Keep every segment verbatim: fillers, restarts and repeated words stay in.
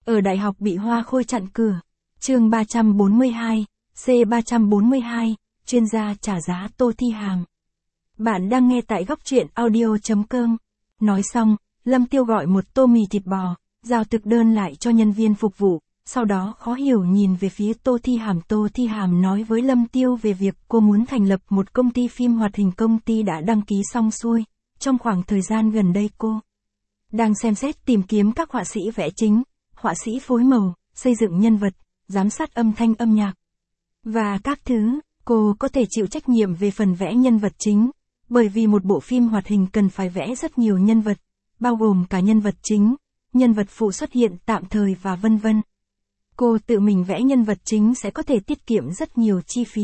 Ở đại học bị hoa khôi chặn cửa. Chương ba trăm bốn mươi hai, C ba trăm bốn mươi hai, chuyên gia trả giá Tô Thi Hàm. Bạn đang nghe tại góc truyện audio.com. Nói xong, Lâm Tiêu gọi một tô mì thịt bò, giao thực đơn lại cho nhân viên phục vụ, sau đó khó hiểu nhìn về phía Tô Thi Hàm. Tô Thi Hàm nói với Lâm Tiêu về việc cô muốn thành lập một công ty phim hoạt hình. Công ty đã đăng ký xong xuôi. Trong khoảng thời gian gần đây cô đang xem xét tìm kiếm các họa sĩ vẽ chính, họa sĩ phối màu, xây dựng nhân vật, giám sát âm thanh âm nhạc và các thứ. Cô có thể chịu trách nhiệm về phần vẽ nhân vật chính, bởi vì một bộ phim hoạt hình cần phải vẽ rất nhiều nhân vật, bao gồm cả nhân vật chính, nhân vật phụ xuất hiện tạm thời và vân vân. Cô tự mình vẽ nhân vật chính sẽ có thể tiết kiệm rất nhiều chi phí.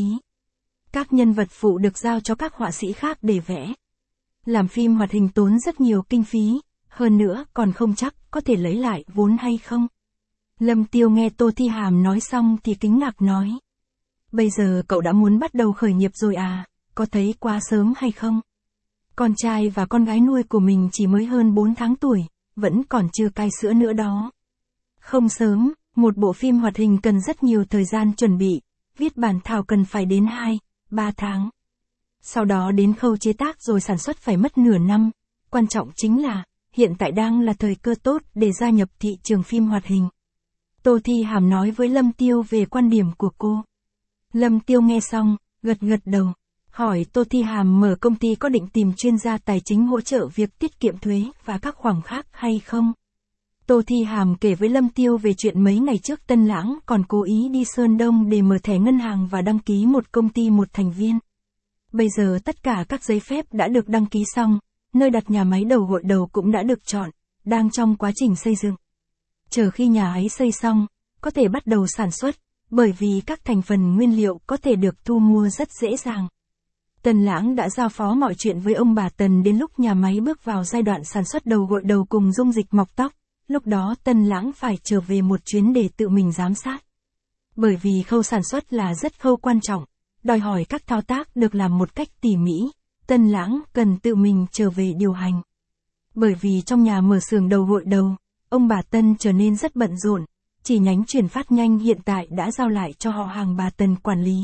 Các nhân vật phụ được giao cho các họa sĩ khác để vẽ. Làm phim hoạt hình tốn rất nhiều kinh phí, hơn nữa còn không chắc có thể lấy lại vốn hay không. Lâm Tiêu nghe Tô Thi Hàm nói xong thì kinh ngạc nói. Bây giờ cậu đã muốn bắt đầu khởi nghiệp rồi à, có thấy quá sớm hay không? Con trai và con gái nuôi của mình chỉ mới hơn bốn tháng tuổi, vẫn còn chưa cai sữa nữa đó. Không sớm, một bộ phim hoạt hình cần rất nhiều thời gian chuẩn bị, viết bản thảo cần phải đến hai, ba tháng. Sau đó đến khâu chế tác rồi sản xuất phải mất nửa năm. Quan trọng chính là, hiện tại đang là thời cơ tốt để gia nhập thị trường phim hoạt hình. Tô Thi Hàm nói với Lâm Tiêu về quan điểm của cô. Lâm Tiêu nghe xong, gật gật đầu, hỏi Tô Thi Hàm mở công ty có định tìm chuyên gia tài chính hỗ trợ việc tiết kiệm thuế và các khoản khác hay không? Tô Thi Hàm kể với Lâm Tiêu về chuyện mấy ngày trước Tân Lãng còn cố ý đi Sơn Đông để mở thẻ ngân hàng và đăng ký một công ty một thành viên. Bây giờ tất cả các giấy phép đã được đăng ký xong, nơi đặt nhà máy đầu gội đầu cũng đã được chọn, đang trong quá trình xây dựng. Chờ khi nhà ấy xây xong, có thể bắt đầu sản xuất, bởi vì các thành phần nguyên liệu có thể được thu mua rất dễ dàng. Tân Lãng đã giao phó mọi chuyện với ông bà Tần đến lúc nhà máy bước vào giai đoạn sản xuất đầu gội đầu cùng dung dịch mọc tóc, lúc đó Tân Lãng phải trở về một chuyến để tự mình giám sát. Bởi vì khâu sản xuất là rất khâu quan trọng, đòi hỏi các thao tác được làm một cách tỉ mỉ, Tân Lãng cần tự mình trở về điều hành. Bởi vì trong nhà mở xưởng đầu gội đầu, ông bà Tân trở nên rất bận rộn, chỉ nhánh chuyển phát nhanh hiện tại đã giao lại cho họ hàng bà Tần quản lý.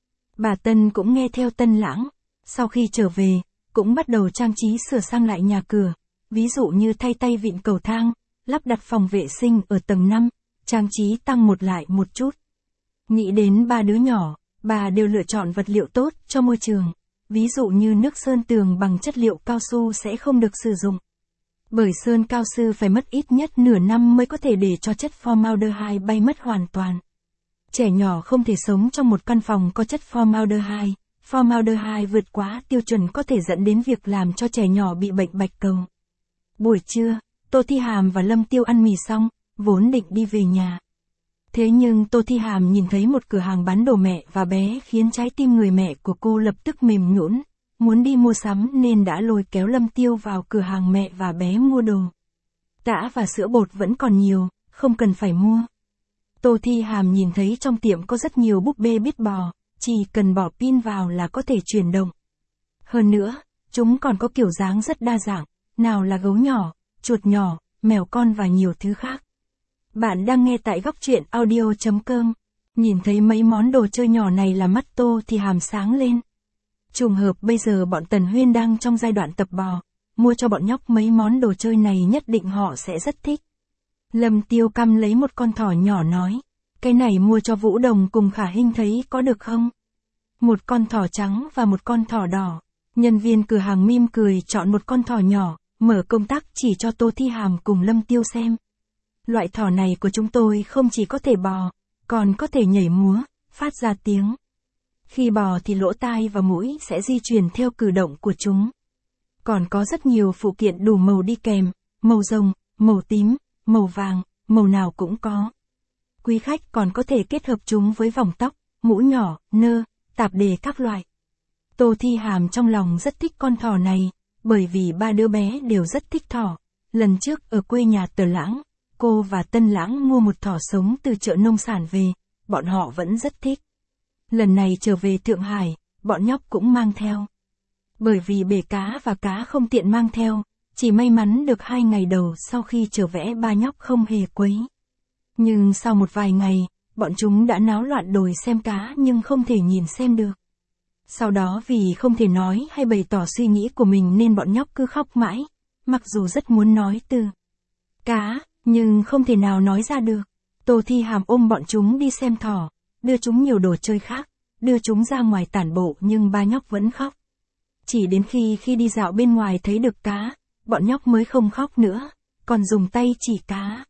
Bà Tân cũng nghe theo Tân Lãng, sau khi trở về, cũng bắt đầu trang trí sửa sang lại nhà cửa, ví dụ như thay tay vịn cầu thang, lắp đặt phòng vệ sinh ở tầng năm, trang trí tăng một lại một chút. Nghĩ đến ba đứa nhỏ, bà đều lựa chọn vật liệu tốt cho môi trường, ví dụ như nước sơn tường bằng chất liệu cao su sẽ không được sử dụng. Bởi sơn cao su phải mất ít nhất nửa năm mới có thể để cho chất formaldehyde bay mất hoàn toàn. Trẻ nhỏ không thể sống trong một căn phòng có chất formaldehyde, formaldehyde vượt quá tiêu chuẩn có thể dẫn đến việc làm cho trẻ nhỏ bị bệnh bạch cầu. Buổi trưa, Tô Thi Hàm và Lâm Tiêu ăn mì xong, vốn định đi về nhà. Thế nhưng Tô Thi Hàm nhìn thấy một cửa hàng bán đồ mẹ và bé khiến trái tim người mẹ của cô lập tức mềm nhũn, muốn đi mua sắm nên đã lôi kéo Lâm Tiêu vào cửa hàng mẹ và bé mua đồ. Tã và sữa bột vẫn còn nhiều, không cần phải mua. Tô Thi Hàm nhìn thấy trong tiệm có rất nhiều búp bê biết bò, chỉ cần bỏ pin vào là có thể chuyển động. Hơn nữa, chúng còn có kiểu dáng rất đa dạng, nào là gấu nhỏ, chuột nhỏ, mèo con và nhiều thứ khác. Bạn đang nghe tại góc truyện audio.com. Nhìn thấy mấy món đồ chơi nhỏ này là mắt Tô Thi Hàm sáng lên. Trùng hợp bây giờ bọn Tần Huyên đang trong giai đoạn tập bò, mua cho bọn nhóc mấy món đồ chơi này nhất định họ sẽ rất thích. Lâm Tiêu căm lấy một con thỏ nhỏ nói, cái này mua cho Vũ Đồng cùng Khả Hinh thấy có được không? Một con thỏ trắng và một con thỏ đỏ. Nhân viên cửa hàng mỉm cười chọn một con thỏ nhỏ, mở công tắc chỉ cho Tô Thi Hàm cùng Lâm Tiêu xem. Loại thỏ này của chúng tôi không chỉ có thể bò, còn có thể nhảy múa, phát ra tiếng. Khi bò thì lỗ tai và mũi sẽ di chuyển theo cử động của chúng. Còn có rất nhiều phụ kiện đủ màu đi kèm, màu rồng, màu tím, màu vàng, màu nào cũng có. Quý khách còn có thể kết hợp chúng với vòng tóc, mũ nhỏ, nơ, tạp dề các loại. Tô Thi Hàm trong lòng rất thích con thỏ này, bởi vì ba đứa bé đều rất thích thỏ. Lần trước ở quê nhà Tờ Lãng, cô và Tân Lãng mua một thỏ sống từ chợ nông sản về, bọn họ vẫn rất thích. Lần này trở về Thượng Hải, bọn nhóc cũng mang theo. Bởi vì bể cá và cá không tiện mang theo, chỉ may mắn được hai ngày đầu sau khi trở về ba nhóc không hề quấy. Nhưng sau một vài ngày, bọn chúng đã náo loạn đồi xem cá nhưng không thể nhìn xem được. Sau đó vì không thể nói hay bày tỏ suy nghĩ của mình nên bọn nhóc cứ khóc mãi, mặc dù rất muốn nói từ cá, nhưng không thể nào nói ra được. Tô Thi Hàm ôm bọn chúng đi xem thỏ, đưa chúng nhiều đồ chơi khác, đưa chúng ra ngoài tản bộ nhưng ba nhóc vẫn khóc. Chỉ đến khi khi đi dạo bên ngoài thấy được cá, bọn nhóc mới không khóc nữa, còn dùng tay chỉ cá.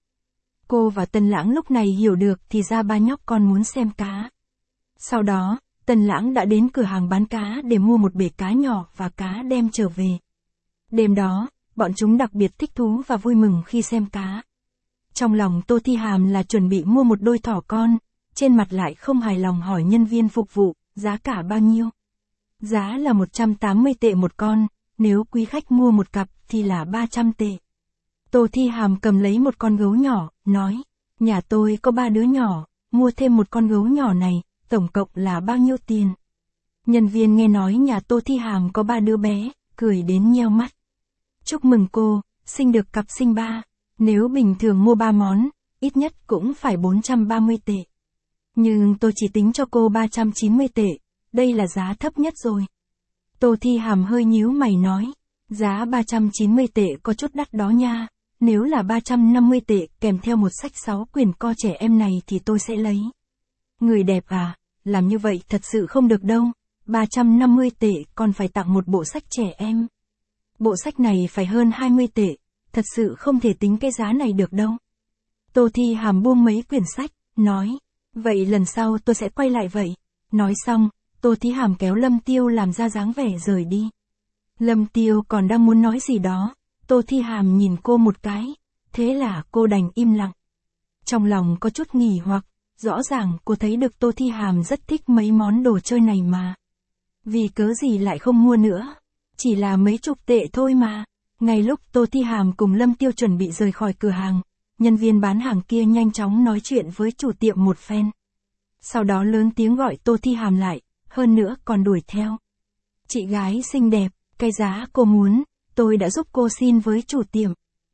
Cô và Tần Lãng lúc này hiểu được thì ra ba nhóc còn muốn xem cá. Sau đó, Tần Lãng đã đến cửa hàng bán cá để mua một bể cá nhỏ và cá đem trở về. Đêm đó, bọn chúng đặc biệt thích thú và vui mừng khi xem cá. Trong lòng Tô Thi Hàm là chuẩn bị mua một đôi thỏ con, trên mặt lại không hài lòng hỏi nhân viên phục vụ, giá cả bao nhiêu? Giá là một trăm tám mươi tệ một con, nếu quý khách mua một cặp thì là ba trăm tệ. Tô Thi Hàm cầm lấy một con gấu nhỏ, nói, nhà tôi có ba đứa nhỏ, mua thêm một con gấu nhỏ này, tổng cộng là bao nhiêu tiền? Nhân viên nghe nói nhà Tô Thi Hàm có ba đứa bé, cười đến nheo mắt. Chúc mừng cô, sinh được cặp sinh ba, nếu bình thường mua ba món, ít nhất cũng phải bốn trăm ba mươi tệ. Nhưng tôi chỉ tính cho cô ba trăm chín mươi tệ, đây là giá thấp nhất rồi. Tô Thi Hàm hơi nhíu mày nói, giá ba trăm chín mươi tệ có chút đắt đó nha, nếu là ba trăm năm mươi tệ kèm theo một sách sáu quyển co trẻ em này thì tôi sẽ lấy. Người đẹp à, làm như vậy thật sự không được đâu, ba trăm năm mươi tệ còn phải tặng một bộ sách trẻ em. Bộ sách này phải hơn hai mươi tệ, thật sự không thể tính cái giá này được đâu. Tô Thi Hàm buông mấy quyển sách, nói, vậy lần sau tôi sẽ quay lại vậy. Nói xong, Tô Thi Hàm kéo Lâm Tiêu làm ra dáng vẻ rời đi. Lâm Tiêu còn đang muốn nói gì đó, Tô Thi Hàm nhìn cô một cái, thế là cô đành im lặng. Trong lòng có chút nghỉ hoặc, rõ ràng cô thấy được Tô Thi Hàm rất thích mấy món đồ chơi này mà. Vì cớ gì lại không mua nữa, chỉ là mấy chục tệ thôi mà. Ngay lúc Tô Thi Hàm cùng Lâm Tiêu chuẩn bị rời khỏi cửa hàng, nhân viên bán hàng kia nhanh chóng nói chuyện với chủ tiệm một phen. Sau đó lớn tiếng gọi Tô Thi Hàm lại, hơn nữa còn đuổi theo. Chị gái xinh đẹp, cái giá cô muốn, tôi đã giúp cô xin với chủ tiệm.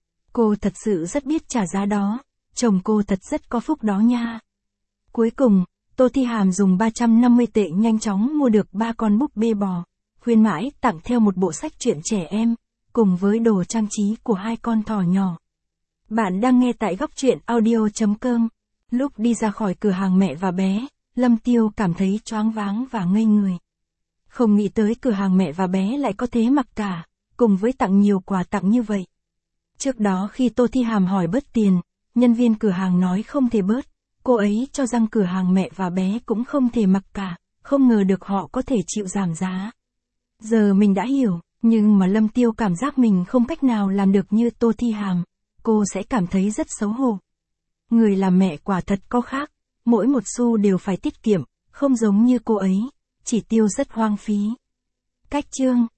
Cô thật sự rất biết trả giá đó, chồng cô thật rất có phúc đó nha. Cuối cùng, Tô Thi Hàm dùng ba trăm năm mươi tệ nhanh chóng mua được ba con búp bê bò, khuyến mãi tặng theo một bộ sách truyện trẻ em, cùng với đồ trang trí của hai con thỏ nhỏ. Bạn đang nghe tại góc truyện audio chấm com. Lúc đi ra khỏi cửa hàng mẹ và bé, Lâm Tiêu cảm thấy choáng váng và ngây người. Không nghĩ tới cửa hàng mẹ và bé lại có thế mặc cả, cùng với tặng nhiều quà tặng như vậy. Trước đó khi Tô Thi Hàm hỏi bớt tiền, nhân viên cửa hàng nói không thể bớt, cô ấy cho rằng cửa hàng mẹ và bé cũng không thể mặc cả, không ngờ được họ có thể chịu giảm giá. Giờ mình đã hiểu, nhưng mà Lâm Tiêu cảm giác mình không cách nào làm được như Tô Thi Hàm, cô sẽ cảm thấy rất xấu hổ. Người làm mẹ quả thật có khác, mỗi một xu đều phải tiết kiệm, không giống như cô ấy, chỉ tiêu rất hoang phí. Cách chương